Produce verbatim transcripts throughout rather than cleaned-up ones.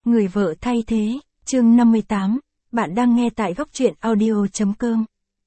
Người vợ thay thế, chương năm mươi tám, bạn đang nghe tại góc truyện audio.com.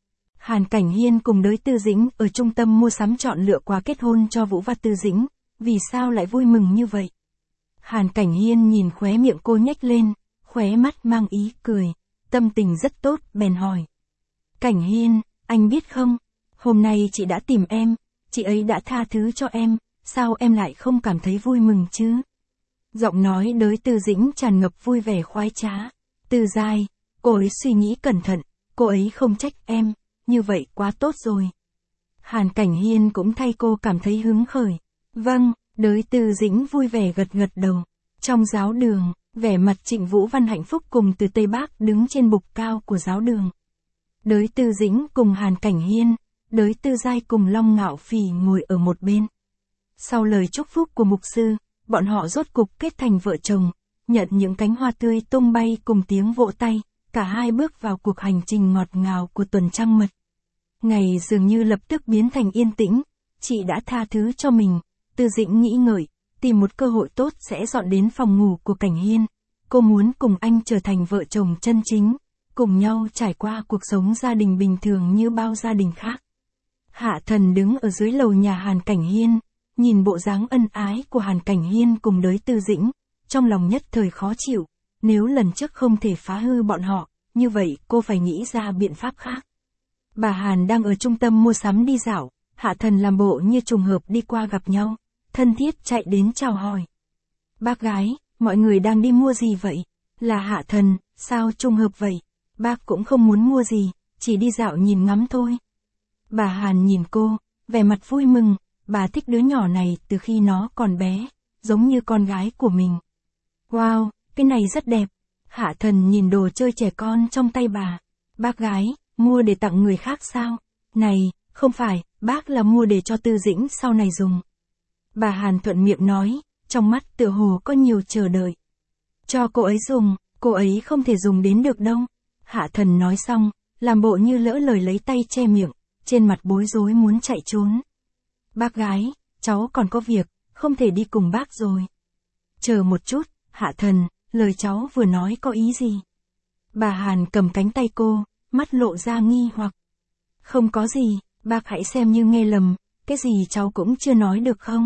Hàn Cảnh Hiên cùng đới Tư Dĩnh ở trung tâm mua sắm chọn lựa quà kết hôn cho Vũ và Tư Dĩnh, vì sao lại vui mừng như vậy? Hàn Cảnh Hiên nhìn khóe miệng cô nhếch lên, khóe mắt mang ý cười, tâm tình rất tốt, bèn hỏi. Cảnh Hiên, anh biết không, hôm nay chị đã tìm em, chị ấy đã tha thứ cho em, sao em lại không cảm thấy vui mừng chứ? Giọng nói đới Tư Dĩnh tràn ngập vui vẻ khoái trá. Tư Giai, cô ấy suy nghĩ cẩn thận, cô ấy không trách em, như vậy quá tốt rồi. Hàn Cảnh Hiên cũng thay cô cảm thấy hứng khởi. Vâng, đới Tư Dĩnh vui vẻ gật gật đầu. Trong giáo đường, vẻ mặt Trịnh Vũ Văn hạnh phúc cùng Từ Tây Bắc đứng trên bục cao của giáo đường. Đới Tư Dĩnh cùng Hàn Cảnh Hiên, đới Tư Giai cùng Long Ngạo Phỉ ngồi ở một bên. Sau lời chúc phúc của mục sư, bọn họ rốt cục kết thành vợ chồng, nhận những cánh hoa tươi tung bay cùng tiếng vỗ tay, cả hai bước vào cuộc hành trình ngọt ngào của tuần trăng mật. Ngày dường như lập tức biến thành yên tĩnh, chị đã tha thứ cho mình, Tư Dĩnh nghĩ ngợi, tìm một cơ hội tốt sẽ dọn đến phòng ngủ của Cảnh Hiên. Cô muốn cùng anh trở thành vợ chồng chân chính, cùng nhau trải qua cuộc sống gia đình bình thường như bao gia đình khác. Hạ Thần đứng ở dưới lầu nhà Hàn Cảnh Hiên, nhìn bộ dáng ân ái của Hàn Cảnh Hiên cùng đới Tư Dĩnh, trong lòng nhất thời khó chịu, nếu lần trước không thể phá hư bọn họ, như vậy cô phải nghĩ ra biện pháp khác. Bà Hàn đang ở trung tâm mua sắm đi dạo, Hạ Thần làm bộ như trùng hợp đi qua gặp nhau, thân thiết chạy đến chào hỏi. Bác gái, mọi người đang đi mua gì vậy? Là Hạ Thần, sao trùng hợp vậy? Bác cũng không muốn mua gì, chỉ đi dạo nhìn ngắm thôi. Bà Hàn nhìn cô, vẻ mặt vui mừng, bà thích đứa nhỏ này từ khi nó còn bé, giống như con gái của mình. Wow, cái này rất đẹp. Hạ Thần nhìn đồ chơi trẻ con trong tay bà. Bác gái, mua để tặng người khác sao? Này, không phải, bác là mua để cho Tư Dĩnh sau này dùng. Bà Hàn thuận miệng nói, trong mắt tựa hồ có nhiều chờ đợi. Cho cô ấy dùng, cô ấy không thể dùng đến được đâu. Hạ Thần nói xong, làm bộ như lỡ lời lấy tay che miệng, trên mặt bối rối muốn chạy trốn. Bác gái, cháu còn có việc, không thể đi cùng bác rồi. Chờ một chút, Hạ Thần, lời cháu vừa nói có ý gì? Bà Hàn cầm cánh tay cô, mắt lộ ra nghi hoặc. Không có gì, bác hãy xem như nghe lầm, cái gì cháu cũng chưa nói được không?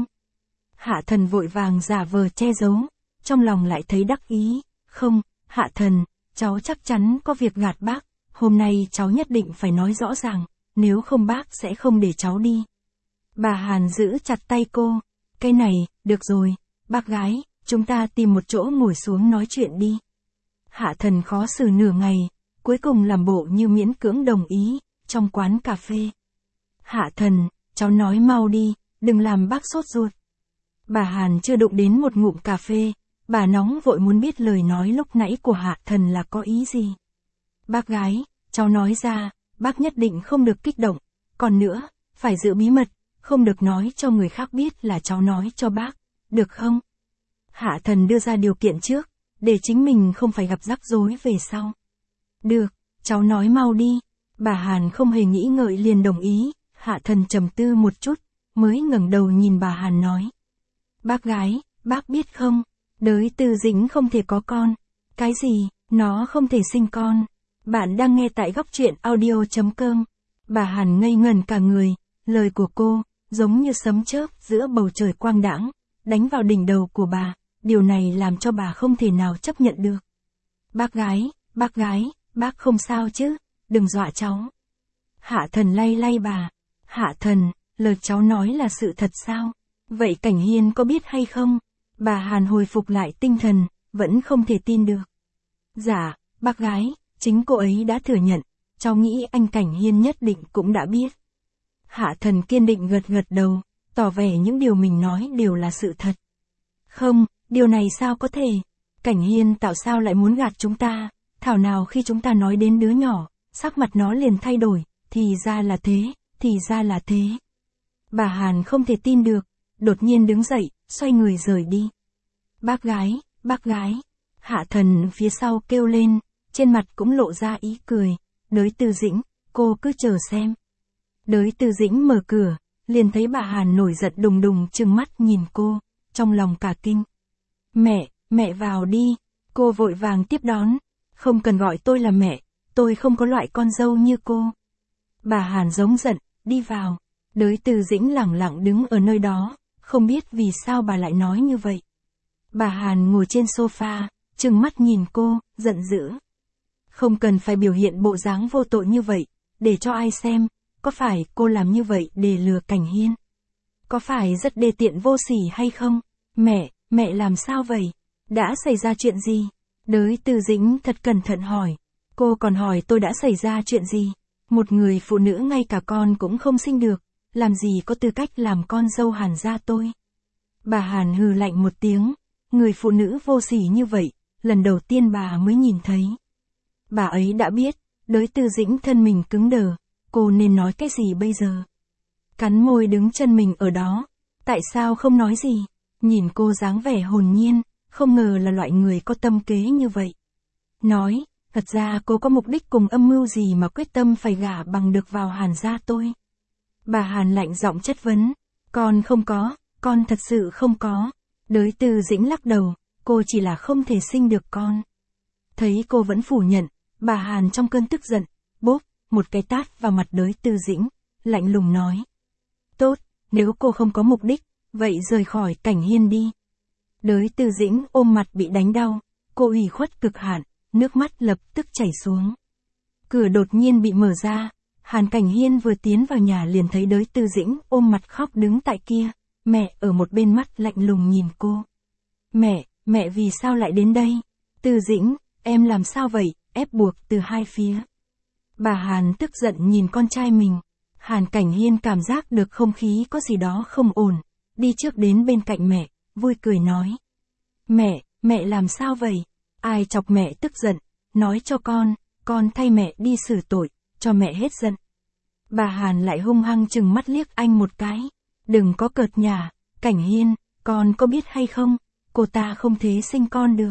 Hạ Thần vội vàng giả vờ che giấu, trong lòng lại thấy đắc ý. Không, Hạ Thần, cháu chắc chắn có việc gạt bác, hôm nay cháu nhất định phải nói rõ ràng, nếu không bác sẽ không để cháu đi. Bà Hàn giữ chặt tay cô. Cái này, được rồi, bác gái, chúng ta tìm một chỗ ngồi xuống nói chuyện đi. Hạ Thần khó xử nửa ngày, cuối cùng làm bộ như miễn cưỡng đồng ý, trong quán cà phê. Hạ Thần, cháu nói mau đi, đừng làm bác sốt ruột. Bà Hàn chưa đụng đến một ngụm cà phê, bà nóng vội muốn biết lời nói lúc nãy của Hạ Thần là có ý gì. Bác gái, cháu nói ra, bác nhất định không được kích động, còn nữa, phải giữ bí mật, không được nói cho người khác biết là cháu nói cho bác, được không? Hạ Thần đưa ra điều kiện trước, để chính mình không phải gặp rắc rối về sau. Được, cháu nói mau đi. Bà Hàn không hề nghĩ ngợi liền đồng ý. Hạ Thần trầm tư một chút, mới ngẩng đầu nhìn bà Hàn nói. Bác gái, bác biết không, đới Tư Dĩnh không thể có con. Cái gì, nó không thể sinh con. Bạn đang nghe tại góc truyện audio.com. Bà Hàn ngây ngẩn cả người, lời của cô, giống như sấm chớp giữa bầu trời quang đãng, đánh vào đỉnh đầu của bà, điều này làm cho bà không thể nào chấp nhận được. Bác gái, bác gái, bác không sao chứ, đừng dọa cháu. Hạ Thần lay lay bà. Hạ Thần, lời cháu nói là sự thật sao? Vậy Cảnh Hiên có biết hay không? Bà Hàn hồi phục lại tinh thần, vẫn không thể tin được. Dạ, bác gái, chính cô ấy đã thừa nhận, cháu nghĩ anh Cảnh Hiên nhất định cũng đã biết. Hạ Thần kiên định gật gật đầu, tỏ vẻ những điều mình nói đều là sự thật. Không, điều này sao có thể? Cảnh Hiên tạo sao lại muốn gạt chúng ta? Thảo nào khi chúng ta nói đến đứa nhỏ, sắc mặt nó liền thay đổi, thì ra là thế, thì ra là thế. Bà Hàn không thể tin được, đột nhiên đứng dậy, xoay người rời đi. Bác gái, bác gái. Hạ Thần phía sau kêu lên, trên mặt cũng lộ ra ý cười. Đới Tư Dĩnh, cô cứ chờ xem. Đới Tư Dĩnh mở cửa, liền thấy bà Hàn nổi giận đùng đùng trừng mắt nhìn cô, trong lòng cả kinh. Mẹ, mẹ vào đi. Cô vội vàng tiếp đón. Không cần gọi tôi là mẹ, tôi không có loại con dâu như cô. Bà Hàn giống giận, đi vào. Đới Từ Dĩnh lẳng lặng đứng ở nơi đó, không biết vì sao bà lại nói như vậy. Bà Hàn ngồi trên sofa, trừng mắt nhìn cô, giận dữ. Không cần phải biểu hiện bộ dáng vô tội như vậy, để cho ai xem, có phải cô làm như vậy để lừa Cảnh Hiên? Có phải rất đê tiện vô sỉ hay không? Mẹ, mẹ làm sao vậy? Đã xảy ra chuyện gì? Đới Từ Dĩnh thật cẩn thận hỏi. Cô còn hỏi tôi đã xảy ra chuyện gì? Một người phụ nữ ngay cả con cũng không sinh được, làm gì có tư cách làm con dâu Hàn gia tôi? Bà Hàn hừ lạnh một tiếng, người phụ nữ vô sỉ như vậy, lần đầu tiên bà mới nhìn thấy. Bà ấy đã biết, Đới Từ Dĩnh thân mình cứng đờ, cô nên nói cái gì bây giờ? Cắn môi đứng chân mình ở đó, tại sao không nói gì? Nhìn cô dáng vẻ hồn nhiên, không ngờ là loại người có tâm kế như vậy. Nói, thật ra cô có mục đích cùng âm mưu gì mà quyết tâm phải gả bằng được vào Hàn gia tôi? Bà Hàn lạnh giọng chất vấn, con không có, con thật sự không có. Đới Từ Dĩnh lắc đầu, cô chỉ là không thể sinh được con. Thấy cô vẫn phủ nhận, bà Hàn trong cơn tức giận, bốp, một cái tát vào mặt Đới Từ Dĩnh, lạnh lùng nói. Tốt, nếu cô không có mục đích, vậy rời khỏi Cảnh Hiên đi. Đới Từ Dĩnh ôm mặt bị đánh đau, cô ủy khuất cực hạn, nước mắt lập tức chảy xuống. Cửa đột nhiên bị mở ra, Hàn Cảnh Hiên vừa tiến vào nhà liền thấy Đới Từ Dĩnh ôm mặt khóc đứng tại kia, mẹ ở một bên mắt lạnh lùng nhìn cô. Mẹ, mẹ vì sao lại đến đây? Từ Dĩnh, em làm sao vậy? Ép buộc từ hai phía. Bà Hàn tức giận nhìn con trai mình. Hàn Cảnh Hiên cảm giác được không khí có gì đó không ổn, đi trước đến bên cạnh mẹ, vui cười nói. Mẹ, mẹ làm sao vậy? Ai chọc mẹ tức giận? Nói cho con, con thay mẹ đi xử tội, cho mẹ hết giận. Bà Hàn lại hung hăng chừng mắt liếc anh một cái. Đừng có cợt nhả, Cảnh Hiên, con có biết hay không, cô ta không thể sinh con được.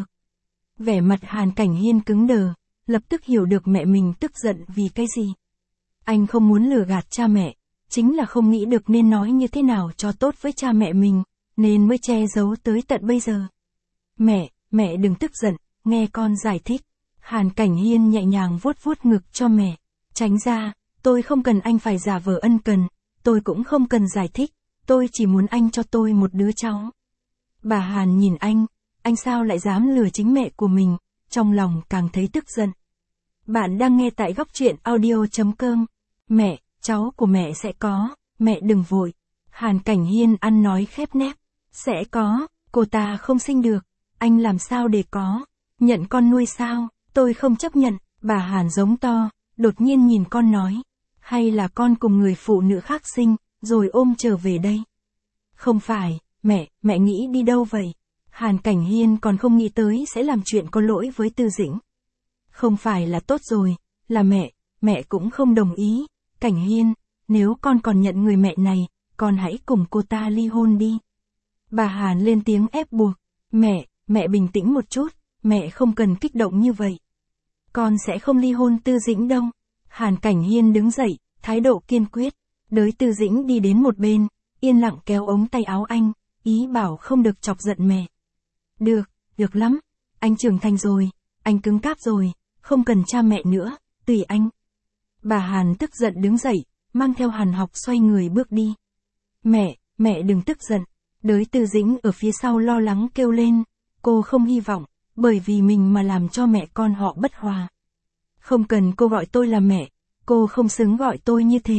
Vẻ mặt Hàn Cảnh Hiên cứng đờ, lập tức hiểu được mẹ mình tức giận vì cái gì. Anh không muốn lừa gạt cha mẹ, chính là không nghĩ được nên nói như thế nào cho tốt với cha mẹ mình, nên mới che giấu tới tận bây giờ. Mẹ, mẹ đừng tức giận, nghe con giải thích. Hàn Cảnh Hiên nhẹ nhàng vuốt vuốt ngực cho mẹ. Tránh ra, tôi không cần anh phải giả vờ ân cần, tôi cũng không cần giải thích, tôi chỉ muốn anh cho tôi một đứa cháu. Bà Hàn nhìn anh, anh sao lại dám lừa chính mẹ của mình, trong lòng càng thấy tức giận. Bạn đang nghe tại góc truyện audio chấm com. Mẹ, cháu của mẹ sẽ có, mẹ đừng vội. Hàn Cảnh Hiên ăn nói khép nép. Sẽ có, cô ta không sinh được, anh làm sao để có? Nhận con nuôi sao? Tôi không chấp nhận. Bà Hàn giống to, đột nhiên nhìn con nói. Hay là con cùng người phụ nữ khác sinh, rồi ôm trở về đây? Không phải, mẹ, mẹ nghĩ đi đâu vậy? Hàn Cảnh Hiên còn không nghĩ tới sẽ làm chuyện có lỗi với Từ Dĩnh. Không phải là tốt rồi, là mẹ, mẹ cũng không đồng ý. Cảnh Hiên, nếu con còn nhận người mẹ này, con hãy cùng cô ta ly hôn đi. Bà Hàn lên tiếng ép buộc. Mẹ, mẹ bình tĩnh một chút, mẹ không cần kích động như vậy. Con sẽ không ly hôn Từ Dĩnh đâu. Hàn Cảnh Hiên đứng dậy, thái độ kiên quyết. Đới Từ Dĩnh đi đến một bên, yên lặng kéo ống tay áo anh, ý bảo không được chọc giận mẹ. Được, được lắm, anh trưởng thành rồi, anh cứng cáp rồi, không cần cha mẹ nữa, tùy anh. Bà Hàn tức giận đứng dậy, mang theo Hàn Học xoay người bước đi. Mẹ, mẹ đừng tức giận. Đới Từ Dĩnh ở phía sau lo lắng kêu lên, cô không hy vọng, bởi vì mình mà làm cho mẹ con họ bất hòa. Không cần cô gọi tôi là mẹ, cô không xứng gọi tôi như thế.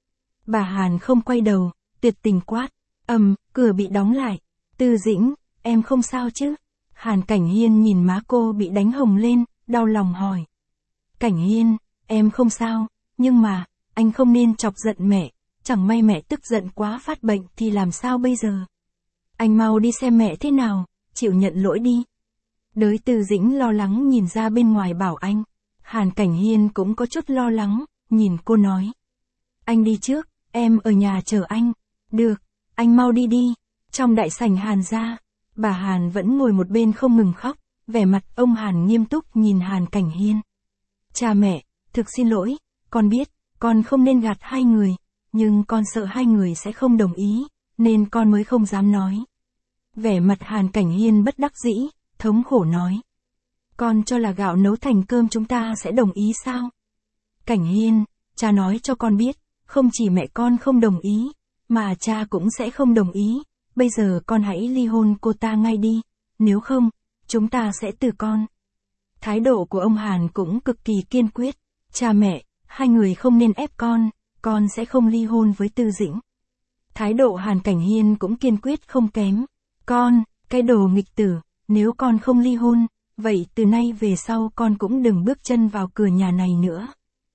Bà Hàn không quay đầu, tuyệt tình quát, ầm, cửa bị đóng lại. Từ Dĩnh, em không sao chứ? Hàn Cảnh Hiên nhìn má cô bị đánh hồng lên, đau lòng hỏi. Cảnh Hiên, em không sao, nhưng mà, anh không nên chọc giận mẹ, chẳng may mẹ tức giận quá phát bệnh thì làm sao bây giờ? Anh mau đi xem mẹ thế nào, chịu nhận lỗi đi. Đới Từ Dĩnh lo lắng nhìn ra bên ngoài bảo anh. Hàn Cảnh Hiên cũng có chút lo lắng, nhìn cô nói. Anh đi trước, em ở nhà chờ anh. Được, anh mau đi đi. Trong đại sảnh Hàn gia, bà Hàn vẫn ngồi một bên không ngừng khóc, vẻ mặt ông Hàn nghiêm túc nhìn Hàn Cảnh Hiên. Cha mẹ, thực xin lỗi, con biết, con không nên gạt hai người, nhưng con sợ hai người sẽ không đồng ý, nên con mới không dám nói. Vẻ mặt Hàn Cảnh Hiên bất đắc dĩ, thống khổ nói. Con cho là gạo nấu thành cơm chúng ta sẽ đồng ý sao? Cảnh Hiên, cha nói cho con biết, không chỉ mẹ con không đồng ý, mà cha cũng sẽ không đồng ý. Bây giờ con hãy ly hôn cô ta ngay đi, nếu không, chúng ta sẽ từ con. Thái độ của ông Hàn cũng cực kỳ kiên quyết. Cha mẹ, hai người không nên ép con, con sẽ không ly hôn với Tư Dĩnh. Thái độ Hàn Cảnh Hiên cũng kiên quyết không kém. Con, cái đồ nghịch tử, nếu con không ly hôn, vậy từ nay về sau con cũng đừng bước chân vào cửa nhà này nữa.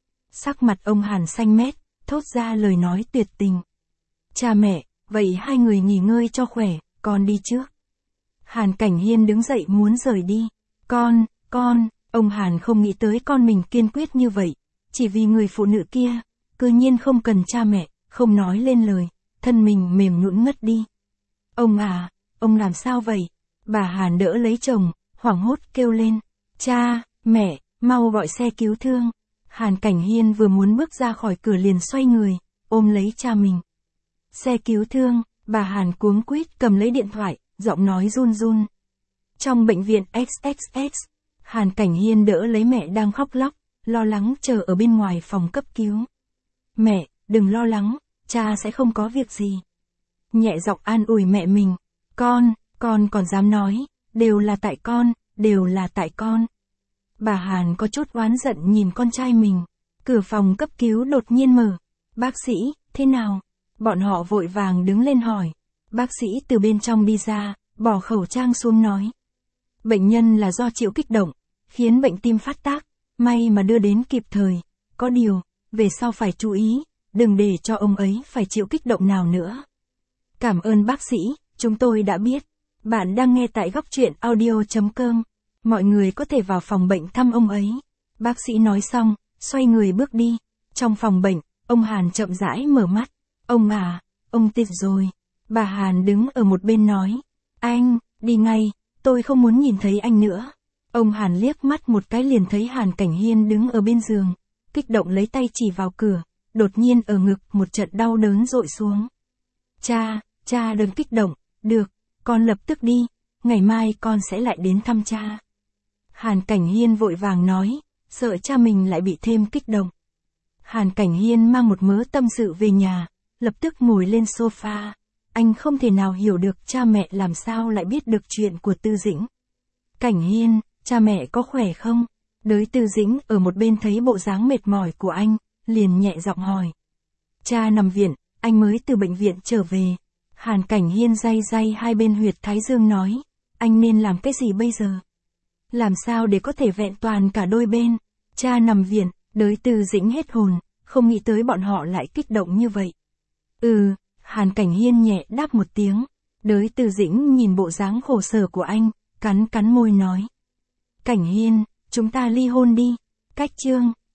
Sắc mặt ông Hàn xanh mét, thốt ra lời nói tuyệt tình. Cha mẹ, vậy hai người nghỉ ngơi cho khỏe, con đi trước. Hàn Cảnh Hiên đứng dậy muốn rời đi. Con, con, ông Hàn không nghĩ tới con mình kiên quyết như vậy, chỉ vì người phụ nữ kia, cư nhiên không cần cha mẹ, không nói lên lời, thân mình mềm nhũn ngất đi. Ông à, ông làm sao vậy? Bà Hàn đỡ lấy chồng, hoảng hốt kêu lên. Cha, mẹ, mau gọi xe cứu thương. Hàn Cảnh Hiên vừa muốn bước ra khỏi cửa liền xoay người, ôm lấy cha mình. Xe cứu thương, bà Hàn cuống quýt cầm lấy điện thoại, giọng nói run run. Trong bệnh viện ích ích ích, Hàn Cảnh Hiên đỡ lấy mẹ đang khóc lóc, lo lắng chờ ở bên ngoài phòng cấp cứu. Mẹ, đừng lo lắng, cha sẽ không có việc gì. Nhẹ giọng an ủi mẹ mình. Con, con còn dám nói, đều là tại con, đều là tại con. Bà Hàn có chút oán giận nhìn con trai mình. Cửa phòng cấp cứu đột nhiên mở. Bác sĩ, thế nào? Bọn họ vội vàng đứng lên hỏi. Bác sĩ từ bên trong đi ra, bỏ khẩu trang xuống nói. Bệnh nhân là do chịu kích động, khiến bệnh tim phát tác, may mà đưa đến kịp thời. Có điều, về sau phải chú ý, đừng để cho ông ấy phải chịu kích động nào nữa. Cảm ơn bác sĩ, chúng tôi đã biết. Bạn đang nghe tại góc truyện audio chấm com. Mọi người có thể vào phòng bệnh thăm ông ấy. Bác sĩ nói xong, xoay người bước đi. Trong phòng bệnh, ông Hàn chậm rãi mở mắt. Ông à, ông tịt rồi. Bà Hàn đứng ở một bên nói. Anh, đi ngay, tôi không muốn nhìn thấy anh nữa. Ông Hàn liếc mắt một cái liền thấy Hàn Cảnh Hiên đứng ở bên giường. Kích động lấy tay chỉ vào cửa. Đột nhiên ở ngực một trận đau đớn dội xuống. Cha, cha đừng kích động. Được, con lập tức đi. Ngày mai con sẽ lại đến thăm cha. Hàn Cảnh Hiên vội vàng nói, sợ cha mình lại bị thêm kích động. Hàn Cảnh Hiên mang một mớ tâm sự về nhà, lập tức ngồi lên sofa. Anh không thể nào hiểu được cha mẹ làm sao lại biết được chuyện của Tư Dĩnh. Cảnh Hiên, cha mẹ có khỏe không? Đới Tư Dĩnh ở một bên thấy bộ dáng mệt mỏi của anh, liền nhẹ giọng hỏi. Cha nằm viện, anh mới từ bệnh viện trở về. Hàn Cảnh Hiên day day hai bên huyệt thái dương nói, anh nên làm cái gì bây giờ? Làm sao để có thể vẹn toàn cả đôi bên? Cha nằm viện, Đới Tư Dĩnh hết hồn, không nghĩ tới bọn họ lại kích động như vậy. Ừ, Hàn Cảnh Hiên nhẹ đáp một tiếng. Đới Tư Dĩnh nhìn bộ dáng khổ sở của anh, cắn cắn môi nói. Cảnh Hiên, chúng ta ly hôn đi. Cách chương,